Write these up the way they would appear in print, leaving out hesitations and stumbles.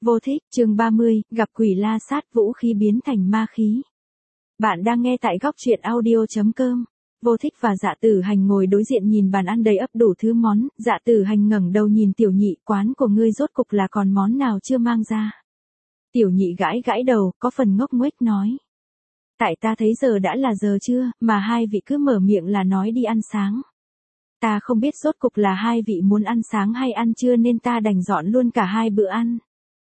Vô thích, chương 30, gặp quỷ la sát vũ khí biến thành ma khí. Bạn đang nghe tại góc truyện audio.com. Vô thích và Dạ Tử Hành ngồi đối diện nhìn bàn ăn đầy ắp đủ thứ món, Dạ Tử Hành ngẩng đầu nhìn Tiểu Nhị, quán của ngươi rốt cục là còn món nào chưa mang ra. Tiểu Nhị gãi gãi đầu, có phần ngốc nghếch nói. Tại ta thấy giờ đã là giờ trưa, mà hai vị cứ mở miệng là nói đi ăn sáng. Ta không biết rốt cục là hai vị muốn ăn sáng hay ăn trưa nên ta đành dọn luôn cả hai bữa ăn.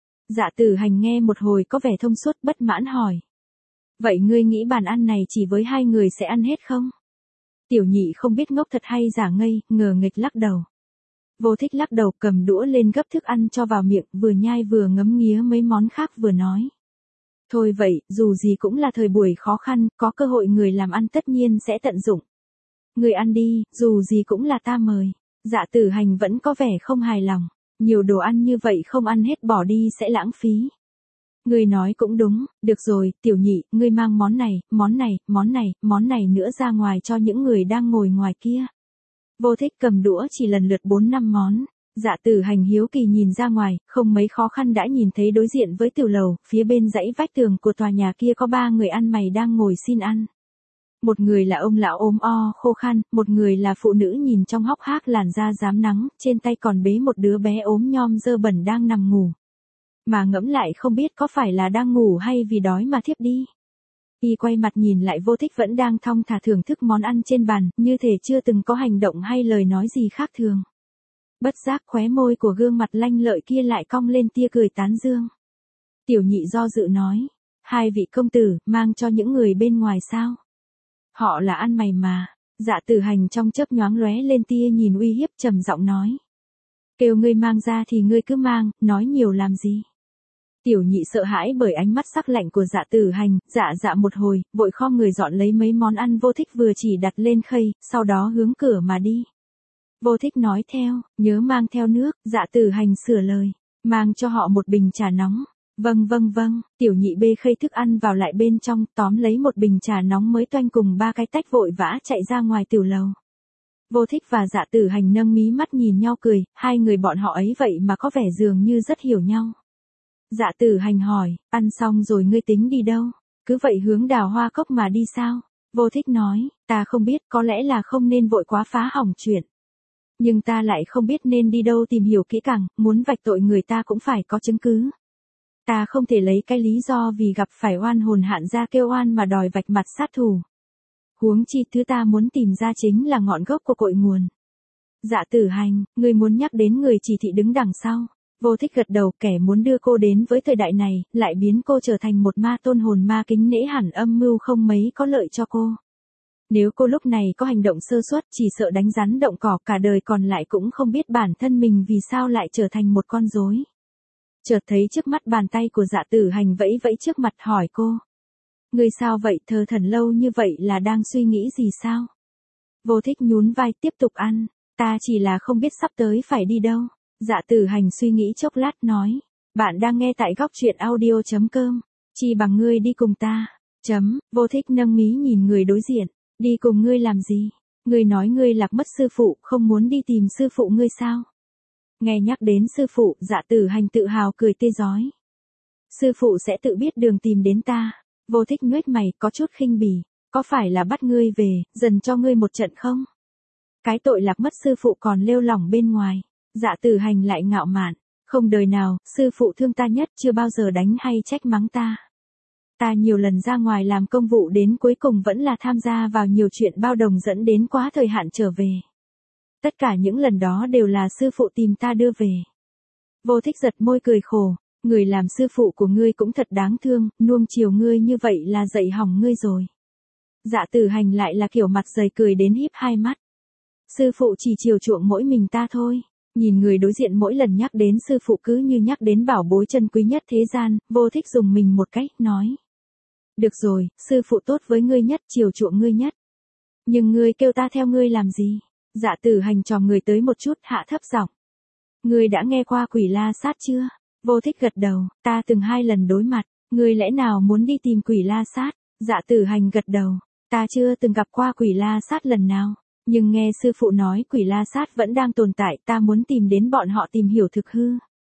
Dạ Tử Hành nghe một hồi có vẻ thông suốt bất mãn hỏi. Vậy ngươi nghĩ bàn ăn này chỉ với hai người sẽ ăn hết không? Tiểu Nhị không biết ngốc thật hay giả ngây, ngờ nghịch lắc đầu. Vô thích lắc đầu cầm đũa lên gấp thức ăn cho vào miệng, vừa nhai vừa ngấm nghía mấy món khác vừa nói. Thôi vậy, dù gì cũng là thời buổi khó khăn, có cơ hội người làm ăn tất nhiên sẽ tận dụng. Người ăn đi, dù gì cũng là ta mời. Dạ Tử Hành vẫn có vẻ không hài lòng. Nhiều đồ ăn như vậy không ăn hết bỏ đi sẽ lãng phí. Ngươi nói cũng đúng, được rồi, Tiểu Nhị, ngươi mang món này, món này, món này, món này nữa ra ngoài cho những người đang ngồi ngoài kia. Vô thích cầm đũa chỉ lần lượt 4-5 món. Dạ Tử Hành hiếu kỳ nhìn ra ngoài, không mấy khó khăn đã nhìn thấy đối diện với tiểu lầu, phía bên dãy vách tường của tòa nhà kia có 3 người ăn mày đang ngồi xin ăn. Một người là ông lão ốm o, khô khan, một người là phụ nữ nhìn trong hốc hác làn da rám nắng, trên tay còn bế một đứa bé ốm nhom dơ bẩn đang nằm ngủ. Mà ngẫm lại không biết có phải là đang ngủ hay vì đói mà thiếp đi. Y quay mặt nhìn lại Vô thích vẫn đang thong thả thưởng thức món ăn trên bàn, như thể chưa từng có hành động hay lời nói gì khác thường. Bất giác khóe môi của gương mặt lanh lợi kia lại cong lên tia cười tán dương. Tiểu Nhị do dự nói, hai vị công tử, mang cho những người bên ngoài sao? Họ là ăn mày mà. Dạ Tử Hành trong chớp nhoáng lóe lên tia nhìn uy hiếp trầm giọng nói. Kêu ngươi mang ra thì ngươi cứ mang, nói nhiều làm gì. Tiểu Nhị sợ hãi bởi ánh mắt sắc lạnh của Dạ Tử Hành, dạ một hồi, vội khom người dọn lấy mấy món ăn Vô thích vừa chỉ đặt lên khay, sau đó hướng cửa mà đi. Vô thích nói theo, nhớ mang theo nước, Dạ Tử Hành sửa lời, mang cho họ một bình trà nóng. Vâng, Tiểu Nhị bê khay thức ăn vào lại bên trong, tóm lấy một bình trà nóng mới toanh cùng 3 cái tách vội vã chạy ra ngoài tiểu lầu. Vô thích và Dạ Tử Hành nâng mí mắt nhìn nhau cười, hai người bọn họ ấy vậy mà có vẻ dường như rất hiểu nhau. Dạ Tử Hành hỏi, ăn xong rồi ngươi tính đi đâu? Cứ vậy hướng Đào Hoa Cốc mà đi sao? Vô thích nói, ta không biết, có lẽ là không nên vội quá phá hỏng chuyện. Nhưng ta lại không biết nên đi đâu tìm hiểu kỹ càng, muốn vạch tội người ta cũng phải có chứng cứ. Ta không thể lấy cái lý do vì gặp phải oan hồn hạn ra kêu oan mà đòi vạch mặt sát thủ. Huống chi thứ ta muốn tìm ra chính là ngọn gốc của cội nguồn. Dạ Tử Hành, ngươi muốn nhắc đến người chỉ thị đứng đằng sau. Vô thích gật đầu, kẻ muốn đưa cô đến với thời đại này, lại biến cô trở thành một ma tôn hồn ma kính nể hẳn âm mưu không mấy có lợi cho cô. Nếu cô lúc này có hành động sơ suất chỉ sợ đánh rắn động cỏ cả đời còn lại cũng không biết bản thân mình vì sao lại trở thành một con rối. Chợt thấy trước mắt bàn tay của Dạ Tử Hành vẫy vẫy trước mặt hỏi cô. Ngươi sao vậy, thờ thần lâu như vậy là đang suy nghĩ gì sao? Vô thích nhún vai tiếp tục ăn, ta chỉ là không biết sắp tới phải đi đâu. Dạ Tử Hành suy nghĩ chốc lát nói, bạn đang nghe tại góc truyện audio.com, chi bằng ngươi đi cùng ta. Vô thích nâng mí nhìn người đối diện, đi cùng ngươi làm gì? Ngươi nói ngươi lạc mất sư phụ, không muốn đi tìm sư phụ ngươi sao? Nghe nhắc đến sư phụ, Dạ Tử Hành tự hào cười tê rói. Sư phụ sẽ tự biết đường tìm đến ta. Vô thích nhoếch mày, có chút khinh bỉ, có phải là bắt ngươi về, dần cho ngươi một trận không? Cái tội lạc mất sư phụ còn lêu lỏng bên ngoài. Dạ Tử Hành lại ngạo mạn, không đời nào, sư phụ thương ta nhất chưa bao giờ đánh hay trách mắng ta. Ta nhiều lần ra ngoài làm công vụ đến cuối cùng vẫn là tham gia vào nhiều chuyện bao đồng dẫn đến quá thời hạn trở về. Tất cả những lần đó đều là sư phụ tìm ta đưa về. Vô thích giật môi cười khổ, người làm sư phụ của ngươi cũng thật đáng thương, nuông chiều ngươi như vậy là dạy hỏng ngươi rồi. Dạ Tử Hành lại là kiểu mặt dày cười đến híp hai mắt. Sư phụ chỉ chiều chuộng mỗi mình ta thôi. Nhìn người đối diện mỗi lần nhắc đến sư phụ cứ như nhắc đến bảo bối chân quý nhất thế gian, Vô thích dùng mình một cách, nói. Được rồi, sư phụ tốt với ngươi nhất, chiều chuộng ngươi nhất. Nhưng ngươi kêu ta theo ngươi làm gì? Dạ Tử Hành trò người tới một chút, hạ thấp giọng. Ngươi đã nghe qua quỷ la sát chưa? Vô thích gật đầu, ta từng 2 lần đối mặt, ngươi lẽ nào muốn đi tìm quỷ la sát? Dạ Tử Hành gật đầu, ta chưa từng gặp qua quỷ la sát lần nào. Nhưng nghe sư phụ nói quỷ la sát vẫn đang tồn tại, ta muốn tìm đến bọn họ tìm hiểu thực hư.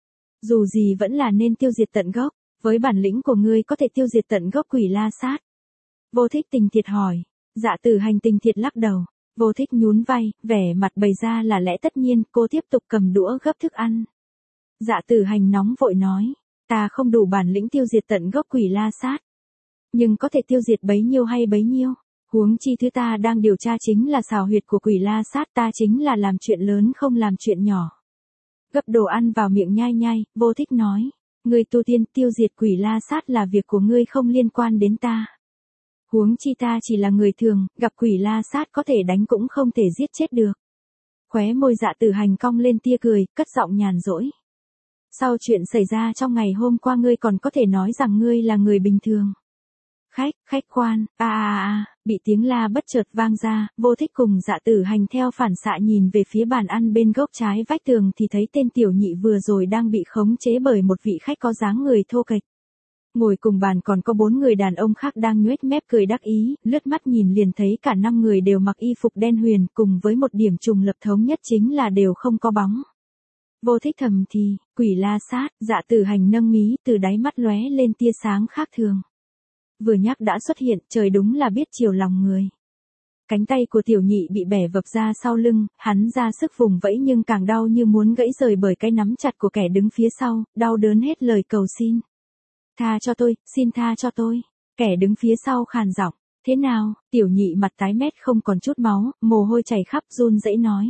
Dù gì vẫn là nên tiêu diệt tận gốc, với bản lĩnh của ngươi có thể tiêu diệt tận gốc Quỷ La Sát. Vô Thích Tình Thiệt hỏi. Dạ Tử Hành Tình Thiệt lắc đầu. Vô Thích nhún vai, vẻ mặt bày ra là lẽ tất nhiên, cô tiếp tục cầm đũa gấp thức ăn. Dạ Tử Hành nóng vội nói, ta không đủ bản lĩnh tiêu diệt tận gốc Quỷ La Sát. Nhưng có thể tiêu diệt bấy nhiêu hay bấy nhiêu. Huống chi thứ ta đang điều tra chính là xào huyệt của Quỷ La Sát, ta chính là làm chuyện lớn không làm chuyện nhỏ. Gấp đồ ăn vào miệng nhai nhai, Vô Thích nói, ngươi tu tiên tiêu diệt Quỷ La Sát là việc của ngươi không liên quan đến ta. Huống chi ta chỉ là người thường, gặp Quỷ La Sát có thể đánh cũng không thể giết chết được. Khóe môi Dạ Tử Hành cong lên tia cười, cất giọng nhàn rỗi. Sau chuyện xảy ra trong ngày hôm qua ngươi còn có thể nói rằng ngươi là người bình thường. Khách quan, bị tiếng la bất chợt vang ra, Vô Thích cùng Dạ Tử Hành theo phản xạ nhìn về phía bàn ăn bên góc trái vách tường thì thấy tên tiểu nhị vừa rồi đang bị khống chế bởi một vị khách có dáng người thô kệch. Ngồi cùng bàn còn có 4 người đàn ông khác đang nhoẻn mép cười đắc ý, lướt mắt nhìn liền thấy cả 5 người đều mặc y phục đen huyền, cùng với một điểm trùng lập thống nhất chính là đều không có bóng. Vô Thích thầm thì, Quỷ La Sát, Dạ Tử Hành nâng mí, từ đáy mắt lóe lên tia sáng khác thường. Vừa nhắc đã xuất hiện, trời đúng là biết chiều lòng người. Cánh tay của tiểu nhị bị bẻ vập ra sau lưng, hắn ra sức vùng vẫy nhưng càng đau như muốn gãy rời bởi cái nắm chặt của kẻ đứng phía sau, đau đớn hết lời cầu xin. Tha cho tôi, xin tha cho tôi. Kẻ đứng phía sau khàn giọng. Thế nào? Tiểu nhị mặt tái mét không còn chút máu, mồ hôi chảy khắp run rẩy nói.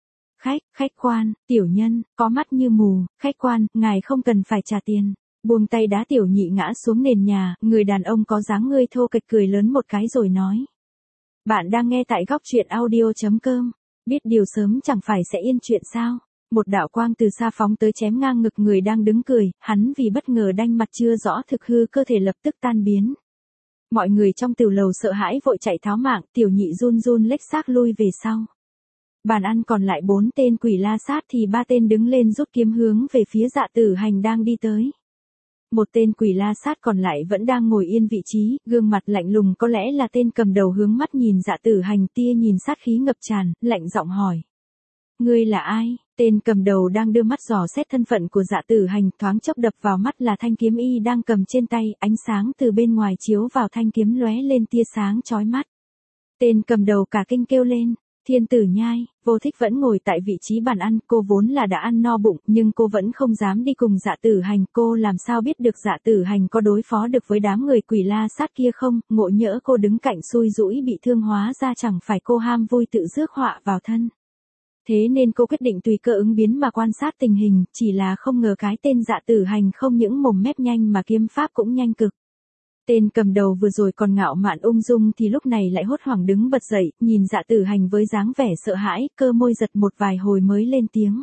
Khách quan, tiểu nhân, có mắt như mù, khách quan, ngài không cần phải trả tiền. Buông tay đá tiểu nhị ngã xuống nền nhà, người đàn ông có dáng người thô kệch cười lớn một cái rồi nói. Bạn đang nghe tại góc truyện audio.com. Biết điều sớm chẳng phải sẽ yên chuyện sao? Một đạo quang từ xa phóng tới chém ngang ngực người đang đứng cười, hắn vì bất ngờ đanh mặt chưa rõ thực hư cơ thể lập tức tan biến. Mọi người trong tiểu lầu sợ hãi vội chạy tháo mạng, tiểu nhị run run lếch xác lui về sau. Bàn ăn còn lại 4 tên Quỷ La Sát thì 3 tên đứng lên rút kiếm hướng về phía Dạ Tử Hành đang đi tới. Một tên Quỷ La Sát còn lại vẫn đang ngồi yên vị trí, gương mặt lạnh lùng, có lẽ là tên cầm đầu hướng mắt nhìn Dạ Tử Hành, tia nhìn sát khí ngập tràn, lạnh giọng hỏi. Ngươi là ai? Tên cầm đầu đang đưa mắt dò xét thân phận của Dạ Tử Hành, thoáng chốc đập vào mắt là thanh kiếm y đang cầm trên tay, ánh sáng từ bên ngoài chiếu vào thanh kiếm lóe lên tia sáng chói mắt. Tên cầm đầu cả kinh kêu lên. Thiên Tử Nhai. Vô Thích vẫn ngồi tại vị trí bàn ăn, cô vốn là đã ăn no bụng, nhưng cô vẫn không dám đi cùng Dạ Tử Hành, cô làm sao biết được Dạ Tử Hành có đối phó được với đám người Quỷ La Sát kia không, ngộ nhỡ cô đứng cạnh xui rũi bị thương hóa ra chẳng phải cô ham vui tự rước họa vào thân. Thế nên cô quyết định tùy cơ ứng biến mà quan sát tình hình, chỉ là không ngờ cái tên Dạ Tử Hành không những mồm mép nhanh mà kiếm pháp cũng nhanh cực. Tên cầm đầu vừa rồi còn ngạo mạn ung dung thì lúc này lại hốt hoảng đứng bật dậy, nhìn Dạ Tử Hành với dáng vẻ sợ hãi, cơ môi giật một vài hồi mới lên tiếng.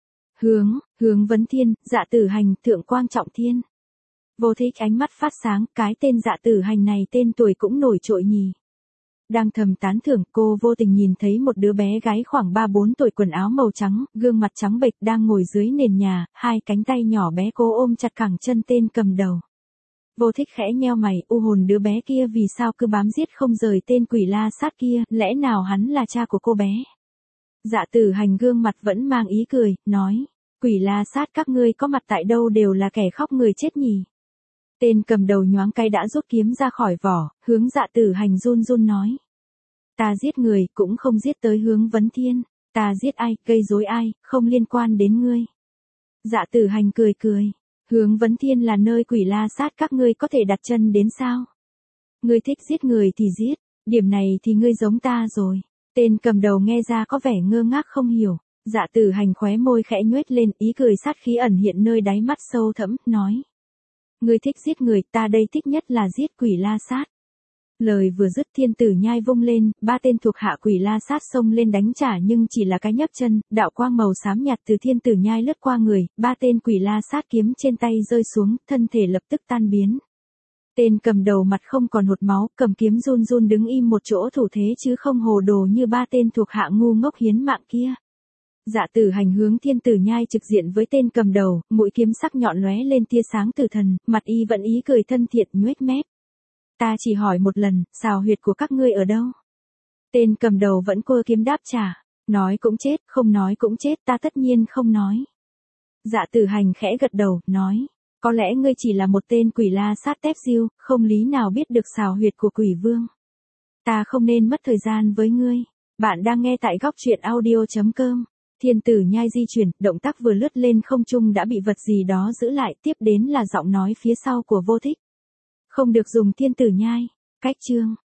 Hướng Vấn Thiên, Dạ Tử Hành, Thượng Quang Trọng Thiên. Vô Thích ánh mắt phát sáng, cái tên Dạ Tử Hành này tên tuổi cũng nổi trội nhỉ. Đang thầm tán thưởng, cô vô tình nhìn thấy một đứa bé gái khoảng 3-4 tuổi quần áo màu trắng, gương mặt trắng bệch đang ngồi dưới nền nhà, hai cánh tay nhỏ bé cô ôm chặt cẳng chân tên cầm đầu. Vô Thích khẽ nheo mày, u hồn đứa bé kia vì sao cứ bám giết không rời tên Quỷ La Sát kia, lẽ nào hắn là cha của cô bé? Dạ Tử Hành gương mặt vẫn mang ý cười, nói, Quỷ La Sát các ngươi có mặt tại đâu đều là kẻ khóc người chết nhỉ? Tên cầm đầu nhoáng cái đã rút kiếm ra khỏi vỏ, hướng Dạ Tử Hành run run nói. Ta giết người, cũng không giết tới Hướng Vấn Thiên, ta giết ai, gây rối ai, không liên quan đến ngươi. Dạ Tử Hành cười cười. Hướng Vấn Thiên là nơi Quỷ La Sát các ngươi có thể đặt chân đến sao? Ngươi thích giết người thì giết, điểm này thì ngươi giống ta rồi. Tên cầm đầu nghe ra có vẻ ngơ ngác không hiểu. Dạ Tử Hành khóe môi khẽ nhoét lên, ý cười sát khí ẩn hiện nơi đáy mắt sâu thẫm, nói. Ngươi thích giết người, ta đây thích nhất là giết Quỷ La Sát. Lời vừa dứt Thiên Tử Nhai vung lên, 3 tên thuộc hạ Quỷ La Sát xông lên đánh trả nhưng chỉ là cái nhấc chân, đạo quang màu xám nhạt từ Thiên Tử Nhai lướt qua người, 3 tên Quỷ La Sát kiếm trên tay rơi xuống, thân thể lập tức tan biến. Tên cầm đầu mặt không còn hột máu, cầm kiếm run run đứng im một chỗ thủ thế chứ không hồ đồ như 3 tên thuộc hạ ngu ngốc hiến mạng kia. Dạ Tử Hành hướng Thiên Tử Nhai trực diện với tên cầm đầu, mũi kiếm sắc nhọn lóe lên tia sáng tử thần, mặt y vẫn ý cười thân thiện nhoét mép. Ta chỉ hỏi một lần, xào huyệt của các ngươi ở đâu? Tên cầm đầu vẫn cua kiếm đáp trả, nói cũng chết, không nói cũng chết, ta tất nhiên không nói. Dạ Tử Hành khẽ gật đầu, nói. Có lẽ ngươi chỉ là một tên quỷ la sát tép diêu, không lý nào biết được xào huyệt của quỷ vương. Ta không nên mất thời gian với ngươi. Bạn đang nghe tại góc truyện audio.com. Thiên tử nhai di chuyển, động tác vừa lướt lên không trung đã bị vật gì đó giữ lại, tiếp đến là giọng nói phía sau của Vô Thích. Không được dùng thiên tử nhai. Cách chương.